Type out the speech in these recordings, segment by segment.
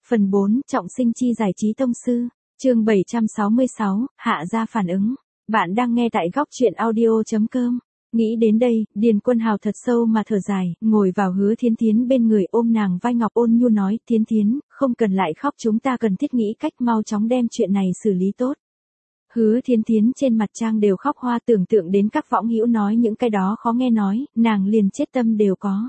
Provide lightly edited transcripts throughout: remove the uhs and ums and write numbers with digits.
Phần 4, trọng sinh chi giải trí tông sư. Chương 766, hạ ra phản ứng. Bạn đang nghe tại góc truyện audio.com. Nghĩ đến đây, Điền Quân Hào thật sâu mà thở dài, ngồi vào Hứa Thiến Thiến bên người ôm nàng vai ngọc ôn nhu nói, Thiến Thiến, không cần lại khóc, chúng ta cần thiết nghĩ cách mau chóng đem chuyện này xử lý tốt. Hứa Thiến Thiến trên mặt trang đều khóc hoa, tưởng tượng đến các võng hữu nói những cái đó khó nghe nói, nàng liền chết tâm đều có.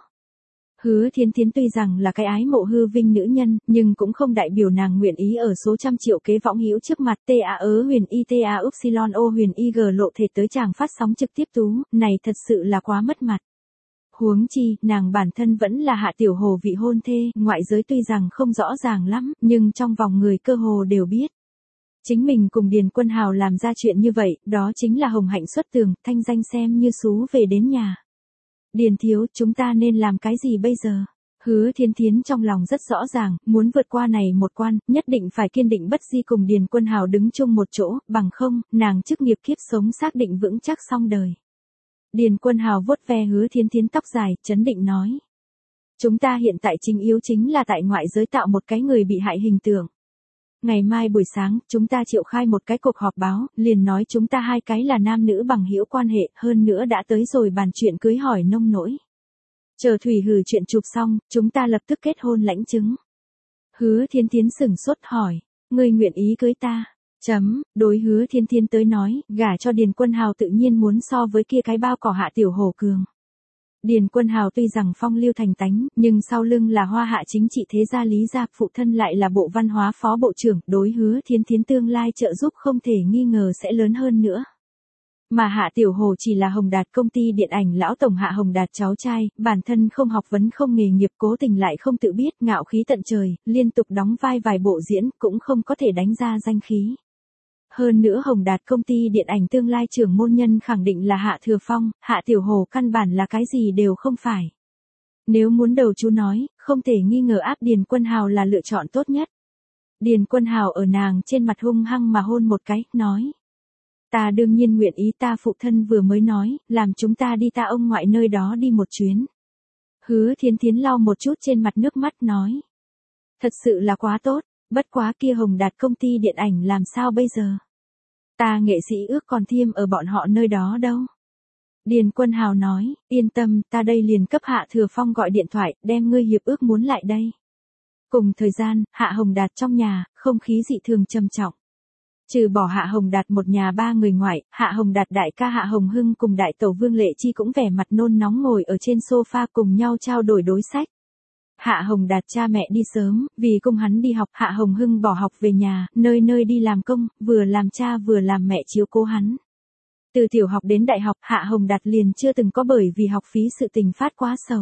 Hứa Thiến Thiến tuy rằng là cái ái mộ hư vinh nữ nhân, nhưng cũng không đại biểu nàng nguyện ý ở số trăm triệu kế võng hữu trước mặt huyền upsilon o huyền ig lộ thể tới chàng phát sóng trực tiếp tú, này thật sự là quá mất mặt. Huống chi, nàng bản thân vẫn là Hạ Tiểu Hồ vị hôn thê, ngoại giới tuy rằng không rõ ràng lắm, nhưng trong vòng người cơ hồ đều biết. Chính mình cùng Điền Quân Hào làm ra chuyện như vậy, đó chính là hồng hạnh xuất tường, thanh danh xem như xú về đến nhà. Điền thiếu, chúng ta nên làm cái gì bây giờ? Hứa Thiến Thiến trong lòng rất rõ ràng, muốn vượt qua này một quan, nhất định phải kiên định bất di cùng Điền Quân Hào đứng chung một chỗ, bằng không, nàng chức nghiệp kiếp sống xác định vững chắc xong đời. Điền Quân Hào vuốt ve Hứa Thiến Thiến tóc dài, chấn định nói. Chúng ta hiện tại chính yếu chính là tại ngoại giới tạo một cái người bị hại hình tượng. Ngày mai buổi sáng, chúng ta triệu khai một cái cuộc họp báo, liền nói chúng ta hai cái là nam nữ bằng hữu quan hệ, hơn nữa đã tới rồi bàn chuyện cưới hỏi nông nỗi. Chờ Thủy Hử chuyện chụp xong, chúng ta lập tức kết hôn lãnh chứng. Hứa Thiến Thiến sửng sốt hỏi, ngươi nguyện ý cưới ta? Đối Hứa Thiến Thiến tới nói, gả cho Điền Quân Hào tự nhiên muốn so với kia cái bao cỏ Hạ Tiểu Hồ cường. Điền Quân Hào tuy rằng phong lưu thành tánh, nhưng sau lưng là Hoa Hạ chính trị thế gia Lý gia, phụ thân lại là Bộ Văn hóa phó bộ trưởng, đối Hứa Thiến Thiến tương lai trợ giúp không thể nghi ngờ sẽ lớn hơn nữa. Mà Hạ Tiểu Hồ chỉ là Hồng Đạt công ty điện ảnh lão tổng Hạ Hồng Đạt cháu trai, bản thân không học vấn không nghề nghiệp, cố tình lại không tự biết, ngạo khí tận trời, liên tục đóng vai vài bộ diễn, cũng không có thể đánh ra danh khí. Hơn nữa Hồng Đạt công ty điện ảnh tương lai trưởng môn nhân khẳng định là Hạ Thừa Phong, Hạ Tiểu Hồ căn bản là cái gì đều không phải. Nếu muốn đầu chú nói, không thể nghi ngờ áp Điền Quân Hào là lựa chọn tốt nhất. Điền Quân Hào ở nàng trên mặt hung hăng mà hôn một cái, nói. Ta đương nhiên nguyện ý, ta phụ thân vừa mới nói, làm chúng ta đi ta ông ngoại nơi đó đi một chuyến. Hứa Thiến Thiến lau một chút trên mặt nước mắt nói. Thật sự là quá tốt, bất quá kia Hồng Đạt công ty điện ảnh làm sao bây giờ? Ta nghệ sĩ ước còn thiêm ở bọn họ nơi đó đâu. Điền Quân Hào nói, yên tâm, ta đây liền cấp Hạ Thừa Phong gọi điện thoại, đem ngươi hiệp ước muốn lại đây. Cùng thời gian, Hạ Hồng Đạt trong nhà, không khí dị thường trầm trọng. Trừ bỏ Hạ Hồng Đạt một nhà ba người ngoại, Hạ Hồng Đạt đại ca Hạ Hồng Hưng cùng đại tẩu Vương Lệ Chi cũng vẻ mặt nôn nóng ngồi ở trên sofa cùng nhau trao đổi đối sách. Hạ Hồng Đạt cha mẹ đi sớm, vì cùng hắn đi học, Hạ Hồng Hưng bỏ học về nhà, nơi nơi đi làm công, vừa làm cha vừa làm mẹ chiếu cố hắn. Từ tiểu học đến đại học, Hạ Hồng Đạt liền chưa từng có bởi vì học phí sự tình phát quá sầu.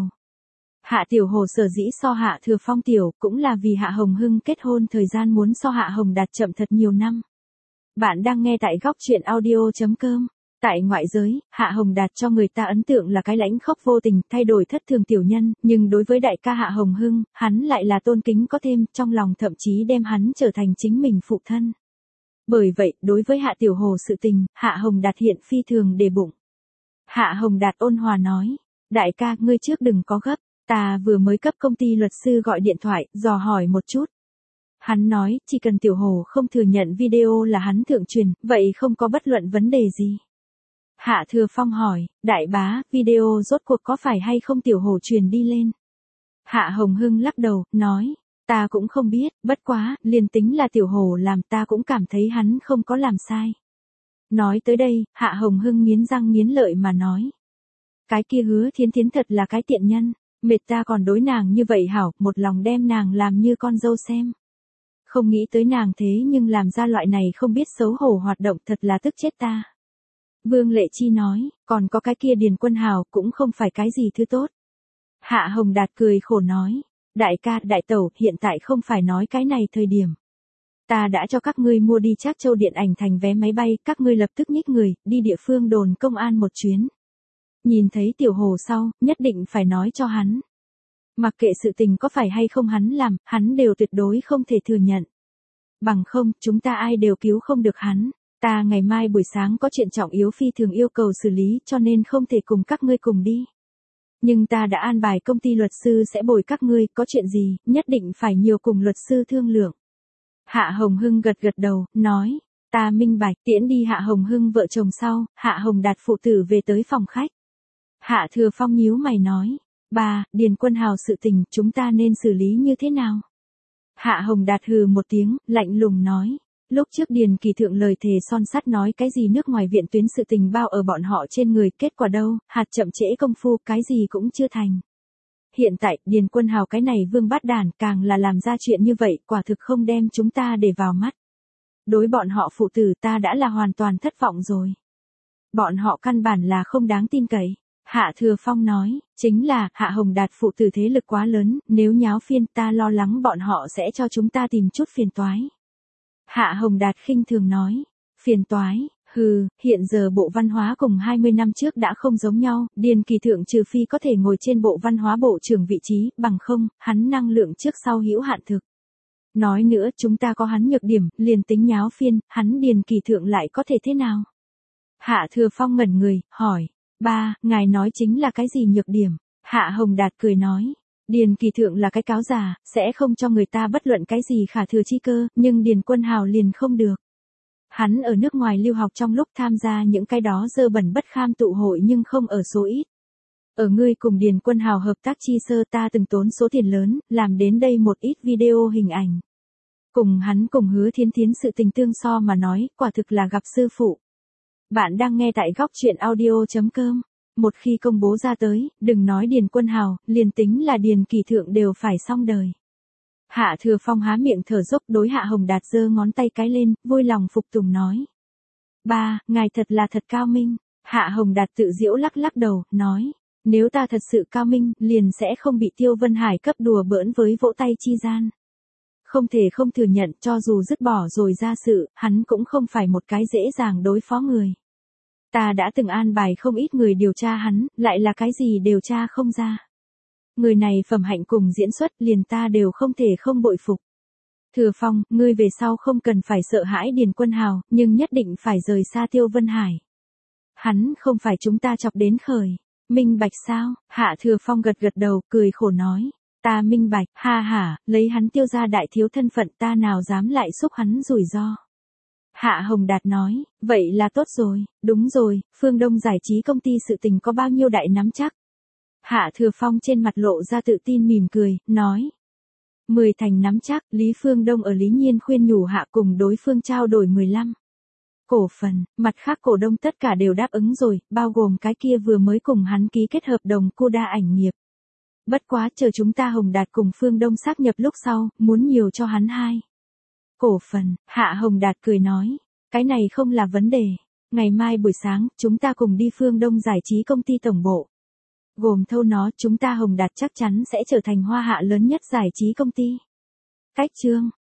Hạ Tiểu Hồ sở dĩ so Hạ Thừa Phong tiểu, cũng là vì Hạ Hồng Hưng kết hôn thời gian muốn so Hạ Hồng Đạt chậm thật nhiều năm. Bạn đang nghe tại góc truyện audio.com. Tại ngoại giới, Hạ Hồng Đạt cho người ta ấn tượng là cái lãnh khốc vô tình, thay đổi thất thường tiểu nhân, nhưng đối với đại ca Hạ Hồng Hưng, hắn lại là tôn kính có thêm, trong lòng thậm chí đem hắn trở thành chính mình phụ thân. Bởi vậy, đối với Hạ Tiểu Hồ sự tình, Hạ Hồng Đạt hiện phi thường để bụng. Hạ Hồng Đạt ôn hòa nói, đại ca, ngươi trước đừng có gấp, ta vừa mới cấp công ty luật sư gọi điện thoại, dò hỏi một chút. Hắn nói, chỉ cần Tiểu Hồ không thừa nhận video là hắn thượng truyền, vậy không có bất luận vấn đề gì. Hạ Thừa Phong hỏi, đại bá, video rốt cuộc có phải hay không Tiểu Hồ truyền đi lên? Hạ Hồng Hưng lắc đầu, nói, ta cũng không biết, bất quá, liền tính là Tiểu Hồ làm, ta cũng cảm thấy hắn không có làm sai. Nói tới đây, Hạ Hồng Hưng nghiến răng nghiến lợi mà nói. Cái kia Hứa Thiến Thiến thật là cái tiện nhân, mệt ta còn đối nàng như vậy hảo, một lòng đem nàng làm như con dâu xem. Không nghĩ tới nàng thế nhưng làm ra loại này không biết xấu hổ hoạt động, thật là tức chết ta. Vương Lệ Chi nói, còn có cái kia Điền Quân Hào cũng không phải cái gì thứ tốt. Hạ Hồng Đạt cười khổ nói, đại ca, đại tẩu, hiện tại không phải nói cái này thời điểm. Ta đã cho các ngươi mua đi Trác Châu điện ảnh thành vé máy bay, các ngươi lập tức nhích người, đi địa phương đồn công an một chuyến. Nhìn thấy Tiểu Hồ sau, nhất định phải nói cho hắn. Mặc kệ sự tình có phải hay không hắn làm, hắn đều tuyệt đối không thể thừa nhận. Bằng không, chúng ta ai đều cứu không được hắn. Ta ngày mai buổi sáng có chuyện trọng yếu phi thường yêu cầu xử lý cho nên không thể cùng các ngươi cùng đi. Nhưng ta đã an bài công ty luật sư sẽ bồi các ngươi, có chuyện gì, nhất định phải nhiều cùng luật sư thương lượng. Hạ Hồng Hưng gật gật đầu, nói, ta minh bạch. Tiễn đi Hạ Hồng Hưng vợ chồng sau, Hạ Hồng Đạt phụ tử về tới phòng khách. Hạ Thừa Phong nhíu mày nói, ba, Điền Quân Hào sự tình, chúng ta nên xử lý như thế nào? Hạ Hồng Đạt hừ một tiếng, lạnh lùng nói, lúc trước Điền Kỳ Thượng lời thề son sắt nói cái gì nước ngoài viện tuyến sự tình bao ở bọn họ trên người, kết quả đâu, hạt chậm trễ công phu, cái gì cũng chưa thành. Hiện tại, Điền Quân Hào cái này vương bát đàn, càng là làm ra chuyện như vậy, quả thực không đem chúng ta để vào mắt. Đối bọn họ phụ tử ta đã là hoàn toàn thất vọng rồi. Bọn họ căn bản là không đáng tin cậy. Hạ Thừa Phong nói, chính là, Hạ Hồng Đạt phụ tử thế lực quá lớn, nếu nháo phiên ta lo lắng bọn họ sẽ cho chúng ta tìm chút phiền toái. Hạ Hồng Đạt khinh thường nói, phiền toái, hừ, hiện giờ Bộ Văn hóa cùng 20 năm trước đã không giống nhau, Điền Kỳ Thượng trừ phi có thể ngồi trên Bộ Văn hóa Bộ trưởng vị trí, bằng không, hắn năng lượng trước sau hữu hạn thực. Nói nữa, chúng ta có hắn nhược điểm, liền tính nháo phiên, hắn Điền Kỳ Thượng lại có thể thế nào? Hạ Thừa Phong ngẩn người, hỏi, ba, ngài nói chính là cái gì nhược điểm? Hạ Hồng Đạt cười nói, Điền Kỳ Thượng là cái cáo già, sẽ không cho người ta bất luận cái gì khả thừa chi cơ, nhưng Điền Quân Hào liền không được. Hắn ở nước ngoài lưu học trong lúc tham gia những cái đó dơ bẩn bất kham tụ hội nhưng không ở số ít. Ở ngươi cùng Điền Quân Hào hợp tác chi sơ ta từng tốn số tiền lớn, làm đến đây một ít video hình ảnh. Cùng hắn cùng Hứa Thiến Thiến sự tình tương so mà nói, quả thực là gặp sư phụ. Bạn đang nghe tại góc truyện audio.com. Một khi công bố ra tới, đừng nói Điền Quân Hào, liền tính là Điền Kỳ Thượng đều phải xong đời. Hạ Thừa Phong há miệng thở dốc đối Hạ Hồng Đạt giơ ngón tay cái lên, vui lòng phục tùng nói. Ba, ngài thật là thật cao minh. Hạ Hồng Đạt tự giễu lắc lắc đầu, nói. Nếu ta thật sự cao minh, liền sẽ không bị Tiêu Vân Hải cấp đùa bỡn với vỗ tay chi gian. Không thể không thừa nhận cho dù dứt bỏ rồi ra sự, hắn cũng không phải một cái dễ dàng đối phó người. Ta đã từng an bài không ít người điều tra hắn, lại là cái gì điều tra không ra. Người này phẩm hạnh cùng diễn xuất liền ta đều không thể không bội phục. Thừa Phong, ngươi về sau không cần phải sợ hãi Điền Quân Hào, nhưng nhất định phải rời xa Tiêu Vân Hải. Hắn không phải chúng ta chọc đến khởi. Minh bạch sao? Hạ Thừa Phong gật gật đầu, cười khổ nói. Ta minh bạch, ha hả, lấy hắn Tiêu gia đại thiếu thân phận ta nào dám lại xúc hắn rủi ro. Hạ Hồng Đạt nói, vậy là tốt rồi, đúng rồi, Phương Đông giải trí công ty sự tình có bao nhiêu đại nắm chắc. Hạ Thừa Phong trên mặt lộ ra tự tin mỉm cười, nói. 10 thành nắm chắc, Lý Phương Đông ở Lý Nhiên khuyên nhủ Hạ cùng đối phương trao đổi 15. Cổ phần, mặt khác cổ đông tất cả đều đáp ứng rồi, bao gồm cái kia vừa mới cùng hắn ký kết hợp đồng Coda ảnh nghiệp. Bất quá chờ chúng ta Hồng Đạt cùng Phương Đông xác nhập lúc sau, muốn nhiều cho hắn 2. Cổ phần, Hạ Hồng Đạt cười nói, cái này không là vấn đề. Ngày mai buổi sáng, chúng ta cùng đi Phương Đông giải trí công ty tổng bộ. Gồm thâu nó, chúng ta Hồng Đạt chắc chắn sẽ trở thành Hoa Hạ lớn nhất giải trí công ty. Cách chương.